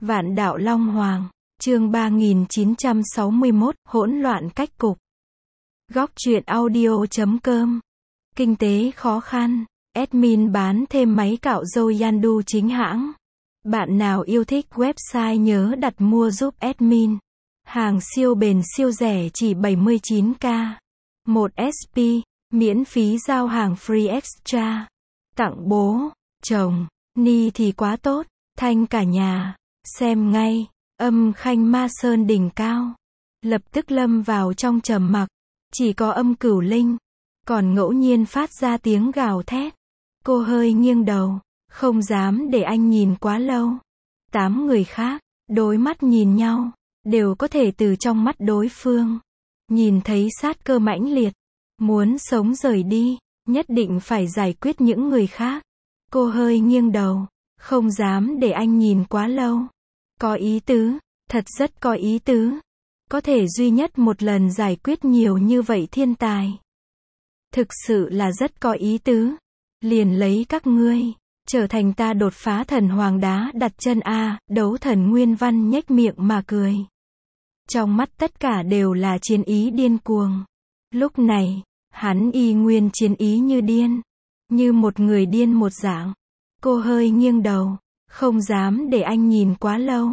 Vạn đạo Long Hoàng, chương 3961, hỗn loạn cách cục. Góc truyện audio.com. Kinh tế khó khăn, admin bán thêm máy cạo râu Yandu chính hãng. Bạn nào yêu thích website nhớ đặt mua giúp admin. Hàng siêu bền siêu rẻ chỉ 79k. 1 SP, miễn phí giao hàng free extra. Tặng bố, chồng, ni thì quá tốt, thanh cả nhà. Xem ngay, âm Khanh Ma Sơn đỉnh cao. Lập tức lâm vào trong trầm mặc. Chỉ có âm Cửu Linh. Còn ngẫu nhiên phát ra tiếng gào thét. Cô hơi nghiêng đầu. Không dám để anh nhìn quá lâu. 8 người khác, đối mắt nhìn nhau. Đều có thể từ trong mắt đối phương. Nhìn thấy sát cơ mãnh liệt. Muốn sống rời đi. Nhất định phải giải quyết những người khác. Cô hơi nghiêng đầu. Không dám để anh nhìn quá lâu. Có ý tứ, thật rất có ý tứ. Có thể duy nhất một lần giải quyết nhiều như vậy thiên tài. Thực sự là rất có ý tứ. Liền lấy các ngươi, trở thành ta đột phá thần hoàng đá đặt chân a. Đấu thần Nguyên Văn nhếch miệng mà cười. Trong mắt tất cả đều là chiến ý điên cuồng. Lúc này, hắn y nguyên chiến ý như điên. Như một người điên một dạng. Cô hơi nghiêng đầu. Không dám để anh nhìn quá lâu.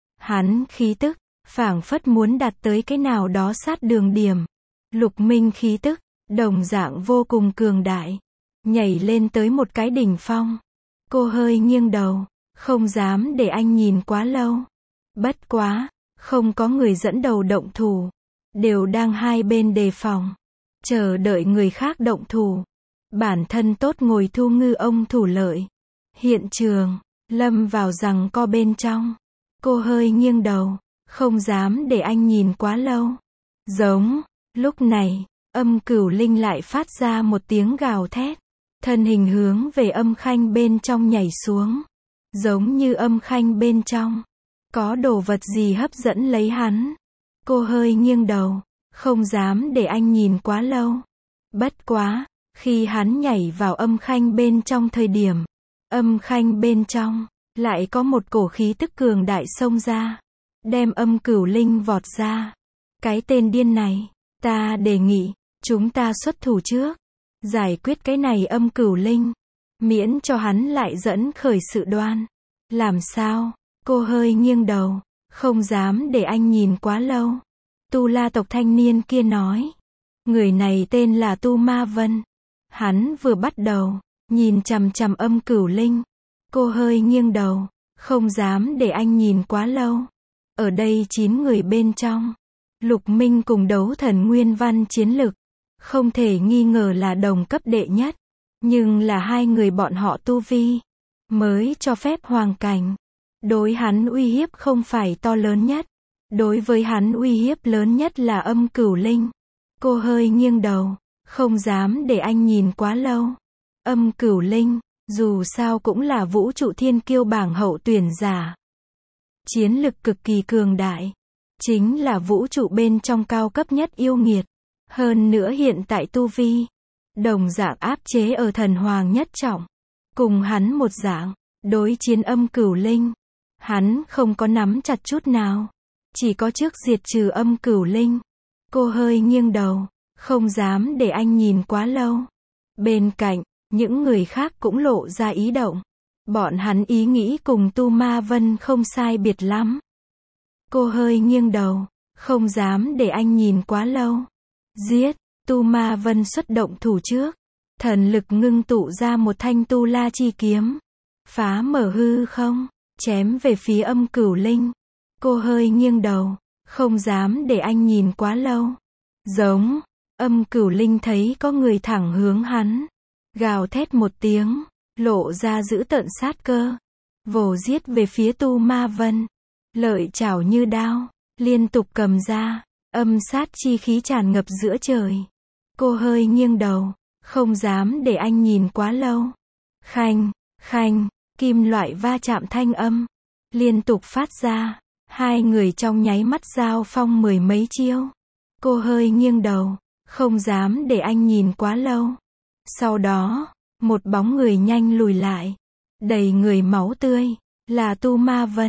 Hắn khí tức, phảng phất muốn đạt tới cái nào đó sát đường điểm. Lục Minh khí tức, đồng dạng vô cùng cường đại. Nhảy lên tới một cái đỉnh phong. Cô hơi nghiêng đầu, không dám để anh nhìn quá lâu. Bất quá, không có người dẫn đầu động thủ. Đều đang hai bên đề phòng. Chờ đợi người khác động thủ. Bản thân tốt ngồi thu ngư ông thủ lợi. Hiện trường, lâm vào giằng co bên trong. Cô hơi nghiêng đầu, không dám để anh nhìn quá lâu. Giống, lúc này, âm Cửu Linh lại phát ra một tiếng gào thét. Thân hình hướng về âm Khanh bên trong nhảy xuống. Giống như âm Khanh bên trong. Có đồ vật gì hấp dẫn lấy hắn. Cô hơi nghiêng đầu, không dám để anh nhìn quá lâu. Bất quá, khi hắn nhảy vào âm Khanh bên trong thời điểm. Âm Khanh bên trong, lại có một cổ khí tức cường đại xông ra. Đem âm Cửu Linh vọt ra. Cái tên điên này, ta đề nghị, chúng ta xuất thủ trước. Giải quyết cái này âm Cửu Linh. Miễn cho hắn lại dẫn khởi sự đoan. Làm sao? Cô hơi nghiêng đầu, không dám để anh nhìn quá lâu. Tu La tộc thanh niên kia nói. Người này tên là Tu Ma Vân. Hắn vừa bắt đầu, nhìn chằm chằm âm Cửu Linh. Cô hơi nghiêng đầu, không dám để anh nhìn quá lâu. Ở đây 9 người bên trong. Lục Minh cùng đấu thần Nguyên Văn chiến lực. Không thể nghi ngờ là đồng cấp đệ nhất. Nhưng là hai người bọn họ tu vi. Mới cho phép hoàng cảnh. Đối hắn uy hiếp không phải to lớn nhất. Đối với hắn uy hiếp lớn nhất là âm Cửu Linh. Cô hơi nghiêng đầu, không dám để anh nhìn quá lâu. Âm Cửu Linh, dù sao cũng là vũ trụ thiên kiêu bảng hậu tuyển giả. Chiến lực cực kỳ cường đại. Chính là vũ trụ bên trong cao cấp nhất yêu nghiệt. Hơn nữa hiện tại tu vi. Đồng dạng áp chế ở thần hoàng nhất trọng. Cùng hắn một dạng. Đối chiến âm Cửu Linh. Hắn không có nắm chặt chút nào. Chỉ có trước diệt trừ âm Cửu Linh. Cô hơi nghiêng đầu. Không dám để anh nhìn quá lâu. Bên cạnh. Những người khác cũng lộ ra ý động. Bọn hắn ý nghĩ cùng Tu Ma Vân không sai biệt lắm. Cô hơi nghiêng đầu, không dám để anh nhìn quá lâu. Giết, Tu Ma Vân xuất động thủ trước. Thần lực ngưng tụ ra một thanh Tu La chi kiếm. Phá mở hư không, chém về phía âm Cửu Linh. Cô hơi nghiêng đầu, không dám để anh nhìn quá lâu. Giống, âm Cửu Linh thấy có người thẳng hướng hắn. Gào thét một tiếng, lộ ra dữ tợn sát cơ. Vồ giết về phía Tu Ma Vân. Lợi chảo như đao, liên tục cầm ra. Âm sát chi khí tràn ngập giữa trời. Cô hơi nghiêng đầu, không dám để anh nhìn quá lâu. Khanh, khanh, kim loại va chạm thanh âm. Liên tục phát ra. Hai người trong nháy mắt giao phong mười mấy chiêu. Cô hơi nghiêng đầu, không dám để anh nhìn quá lâu. Sau đó, một bóng người nhanh lùi lại. Đầy người máu tươi. Là Tu Ma Vân.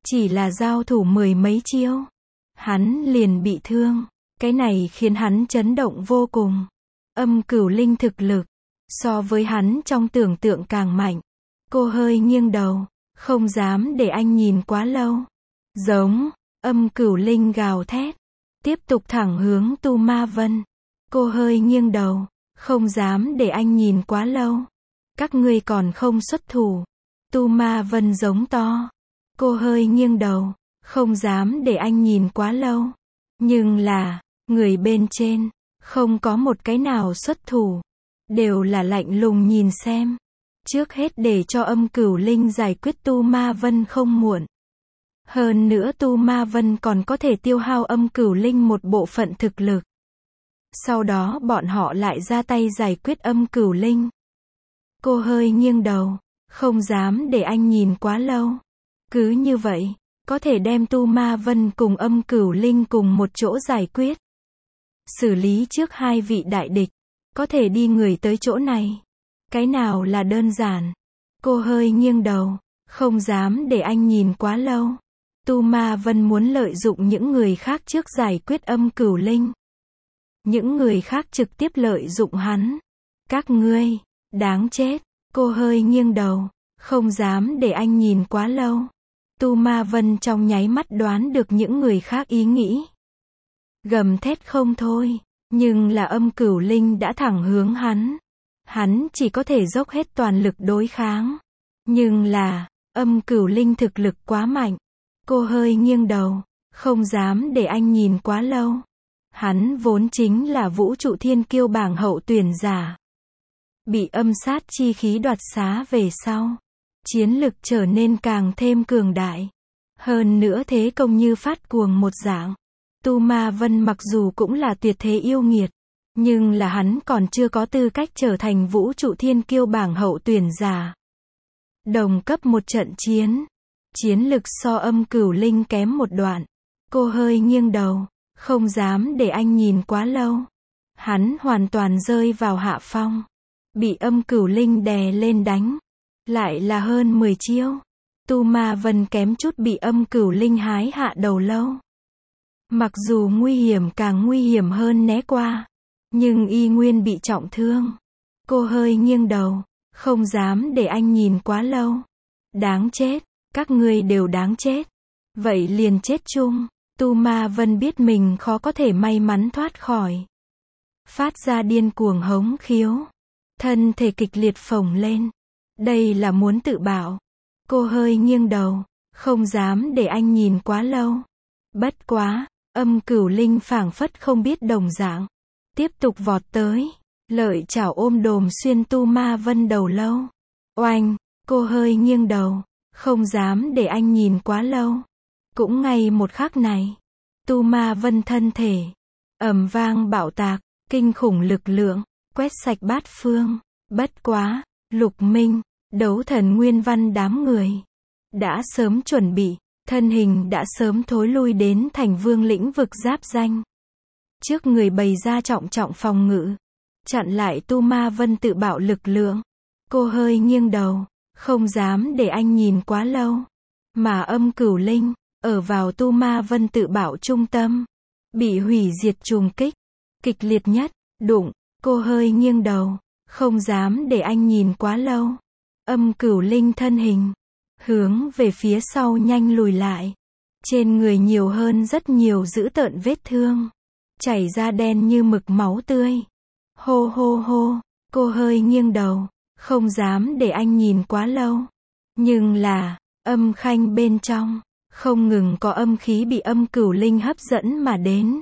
Chỉ là giao thủ mười mấy chiêu, hắn liền bị thương. Cái này khiến hắn chấn động vô cùng. Âm Cửu Linh thực lực, so với hắn trong tưởng tượng càng mạnh. Cô hơi nghiêng đầu, không dám để anh nhìn quá lâu. Giống, Âm Cửu Linh gào thét, tiếp tục thẳng hướng Tu Ma Vân. Cô hơi nghiêng đầu, không dám để anh nhìn quá lâu. Các ngươi còn không xuất thủ. Tu Ma Vân giống to. Cô hơi nghiêng đầu, không dám để anh nhìn quá lâu. Nhưng là, người bên trên, không có một cái nào xuất thủ. Đều là lạnh lùng nhìn xem. Trước hết để cho Âm Cửu Linh giải quyết Tu Ma Vân không muộn. Hơn nữa Tu Ma Vân còn có thể tiêu hao Âm Cửu Linh một bộ phận thực lực. Sau đó bọn họ lại ra tay giải quyết Âm Cửu Linh. Cô hơi nghiêng đầu, không dám để anh nhìn quá lâu. Cứ như vậy, có thể đem Tu Ma Vân cùng Âm Cửu Linh cùng một chỗ giải quyết. Xử lý trước hai vị đại địch, có thể đi người tới chỗ này. Cái nào là đơn giản. Cô hơi nghiêng đầu, không dám để anh nhìn quá lâu. Tu Ma Vân muốn lợi dụng những người khác trước giải quyết Âm Cửu Linh. Những người khác trực tiếp lợi dụng hắn. Các ngươi, đáng chết. Cô hơi nghiêng đầu, không dám để anh nhìn quá lâu. Tu Ma Vân trong nháy mắt đoán được những người khác ý nghĩ. Gầm thét không thôi, nhưng là Âm Cửu Linh đã thẳng hướng hắn. Hắn chỉ có thể dốc hết toàn lực đối kháng. Nhưng là, Âm Cửu Linh thực lực quá mạnh. Cô hơi nghiêng đầu, không dám để anh nhìn quá lâu. Hắn vốn chính là vũ trụ thiên kiêu bảng hậu tuyển giả. Bị âm sát chi khí đoạt xá về sau. Chiến lực trở nên càng thêm cường đại. Hơn nữa thế công như phát cuồng một dạng. Tu Ma Vân mặc dù cũng là tuyệt thế yêu nghiệt. Nhưng là hắn còn chưa có tư cách trở thành vũ trụ thiên kiêu bảng hậu tuyển giả. Đồng cấp một trận chiến. Chiến lực so Âm Cửu Linh kém một đoạn. Cô hơi nghiêng đầu, không dám để anh nhìn quá lâu. Hắn hoàn toàn rơi vào hạ phong. Bị Âm Cửu Linh đè lên đánh. Lại là hơn 10 chiêu. Tu Ma Vân kém chút bị Âm Cửu Linh hái hạ đầu lâu. Mặc dù nguy hiểm càng nguy hiểm hơn né qua. Nhưng y nguyên bị trọng thương. Cô hơi nghiêng đầu, không dám để anh nhìn quá lâu. Đáng chết, các ngươi đều đáng chết. Vậy liền chết chung. Tu Ma Vân biết mình khó có thể may mắn thoát khỏi. Phát ra điên cuồng hống khiếu. Thân thể kịch liệt phồng lên. Đây là muốn tự bảo. Cô hơi nghiêng đầu, không dám để anh nhìn quá lâu. Bất quá, Âm Cửu Linh phảng phất không biết đồng dạng. Tiếp tục vọt tới. Lợi chảo ôm đồm xuyên Tu Ma Vân đầu lâu. Oanh, cô hơi nghiêng đầu, không dám để anh nhìn quá lâu. Cũng ngay một khắc này, Tu Ma Vân thân thể ầm vang bạo tạc, kinh khủng lực lượng quét sạch bát phương. Bất quá, Lục Minh, Đấu Thần Nguyên Văn đám người đã sớm chuẩn bị, thân hình đã sớm thối lui đến Thành Vương lĩnh vực giáp danh. Trước người bày ra trọng trọng phòng ngự, chặn lại Tu Ma Vân tự bạo lực lượng. Cô hơi nghiêng đầu, không dám để anh nhìn quá lâu. Mà Âm Cửu Linh, ở vào Tu Ma Vân tự bạo trung tâm, bị hủy diệt trùng kích, kịch liệt nhất, đụng, cô hơi nghiêng đầu, không dám để anh nhìn quá lâu. Âm Cửu Linh thân hình, hướng về phía sau nhanh lùi lại. Trên người nhiều hơn rất nhiều dữ tợn vết thương. Chảy ra đen như mực máu tươi. Hô hô hô, cô hơi nghiêng đầu, không dám để anh nhìn quá lâu. Nhưng là, âm khanh bên trong, không ngừng có âm khí bị Âm Cửu Linh hấp dẫn mà đến.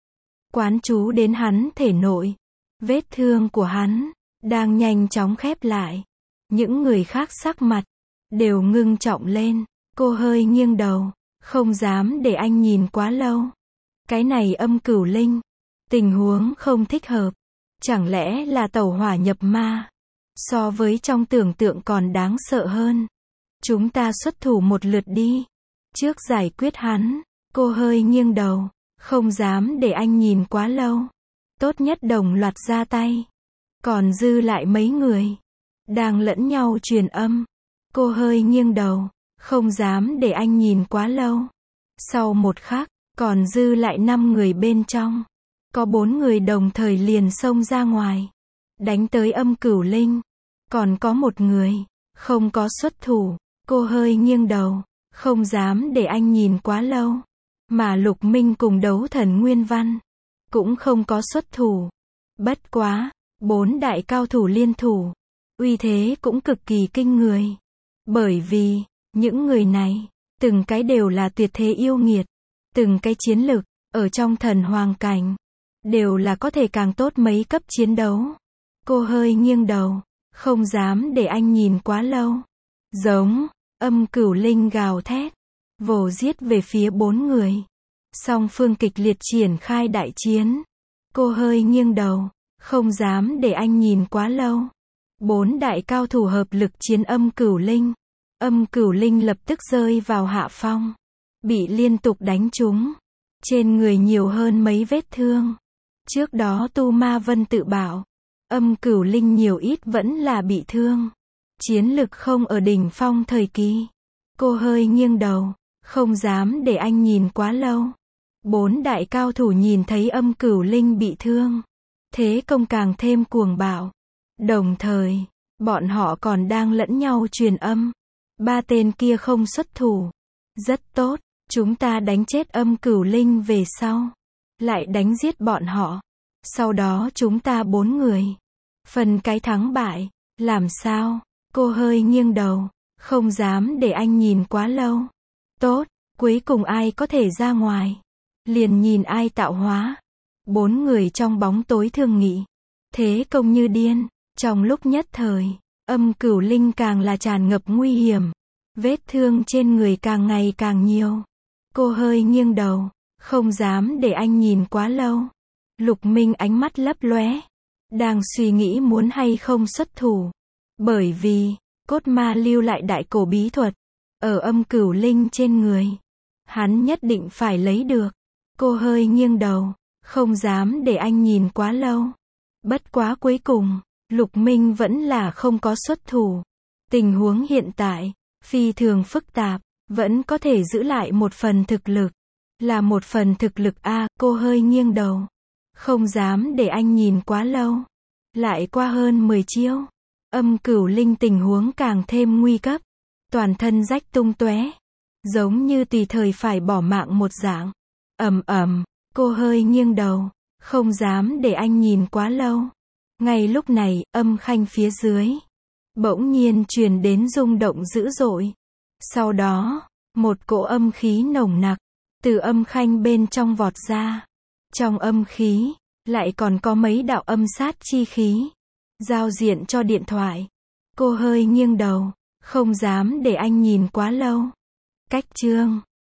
Quán chú đến hắn thể nội. Vết thương của hắn, đang nhanh chóng khép lại. Những người khác sắc mặt, đều ngưng trọng lên. Cô hơi nghiêng đầu, không dám để anh nhìn quá lâu. Cái này Âm Cửu Linh, tình huống không thích hợp. Chẳng lẽ là tẩu hỏa nhập ma? So với trong tưởng tượng còn đáng sợ hơn. Chúng ta xuất thủ một lượt đi. Trước giải quyết hắn, cô hơi nghiêng đầu, không dám để anh nhìn quá lâu. Tốt nhất đồng loạt ra tay. Còn dư lại mấy người, đang lẫn nhau truyền âm. Cô hơi nghiêng đầu, không dám để anh nhìn quá lâu. Sau một khắc, còn dư lại 5 người bên trong. Có 4 người đồng thời liền xông ra ngoài, đánh tới Âm Cửu Linh. Còn có một người, không có xuất thủ. Cô hơi nghiêng đầu, không dám để anh nhìn quá lâu. Mà Lục Minh cùng Đấu Thần Nguyên Văn, cũng không có xuất thủ. Bất quá, 4 đại cao thủ liên thủ, uy thế cũng cực kỳ kinh người. Bởi vì, những người này, từng cái đều là tuyệt thế yêu nghiệt. Từng cái chiến lực, ở trong thần hoàng cảnh, đều là có thể càng tốt mấy cấp chiến đấu. Cô hơi nghiêng đầu, không dám để anh nhìn quá lâu. Giống, Âm Cửu Linh gào thét, vồ giết về phía 4 người. Song phương kịch liệt triển khai đại chiến. Cô hơi nghiêng đầu, không dám để anh nhìn quá lâu. 4 đại cao thủ hợp lực chiến Âm Cửu Linh. Âm Cửu Linh lập tức rơi vào hạ phong, bị liên tục đánh trúng, trên người nhiều hơn mấy vết thương. Trước đó Tu Ma Vân tự bảo, Âm Cửu Linh nhiều ít vẫn là bị thương, chiến lực không ở đỉnh phong thời kỳ. Cô hơi nghiêng đầu, không dám để anh nhìn quá lâu. 4 đại cao thủ nhìn thấy Âm Cửu Linh bị thương, thế công càng thêm cuồng bạo. Đồng thời, bọn họ còn đang lẫn nhau truyền âm. 3 tên kia không xuất thủ. Rất tốt, chúng ta đánh chết Âm Cửu Linh về sau, lại đánh giết bọn họ. Sau đó chúng ta 4 người, phần cái thắng bại. Làm sao? Cô hơi nghiêng đầu, không dám để anh nhìn quá lâu. Tốt, cuối cùng ai có thể ra ngoài, liền nhìn ai tạo hóa. 4 người trong bóng tối thương nghị, thế công như điên. Trong lúc nhất thời, Âm Cửu Linh càng là tràn ngập nguy hiểm, vết thương trên người càng ngày càng nhiều. Cô hơi nghiêng đầu, không dám để anh nhìn quá lâu. Lục Minh ánh mắt lấp lóe, đang suy nghĩ muốn hay không xuất thủ. Bởi vì, cốt ma lưu lại đại cổ bí thuật, ở Âm Cửu Linh trên người. Hắn nhất định phải lấy được. Cô hơi nghiêng đầu, không dám để anh nhìn quá lâu. Bất quá cuối cùng, Lục Minh vẫn là không có xuất thủ. Tình huống hiện tại, phi thường phức tạp, vẫn có thể giữ lại một phần thực lực. Là một phần thực lực a. Cô hơi nghiêng đầu, không dám để anh nhìn quá lâu. Lại qua hơn 10 chiêu, Âm Cửu Linh tình huống càng thêm nguy cấp, toàn thân rách tung tóe, giống như tùy thời phải bỏ mạng một dạng. Ầm ầm, cô hơi nghiêng đầu, không dám để anh nhìn quá lâu. Ngay lúc này, âm khanh phía dưới bỗng nhiên truyền đến rung động dữ dội. Sau đó, một cỗ âm khí nồng nặc từ âm khanh bên trong vọt ra. Trong âm khí, lại còn có mấy đạo âm sát chi khí, giao diện cho điện thoại. Cô hơi nghiêng đầu, không dám để anh nhìn quá lâu. Cách chương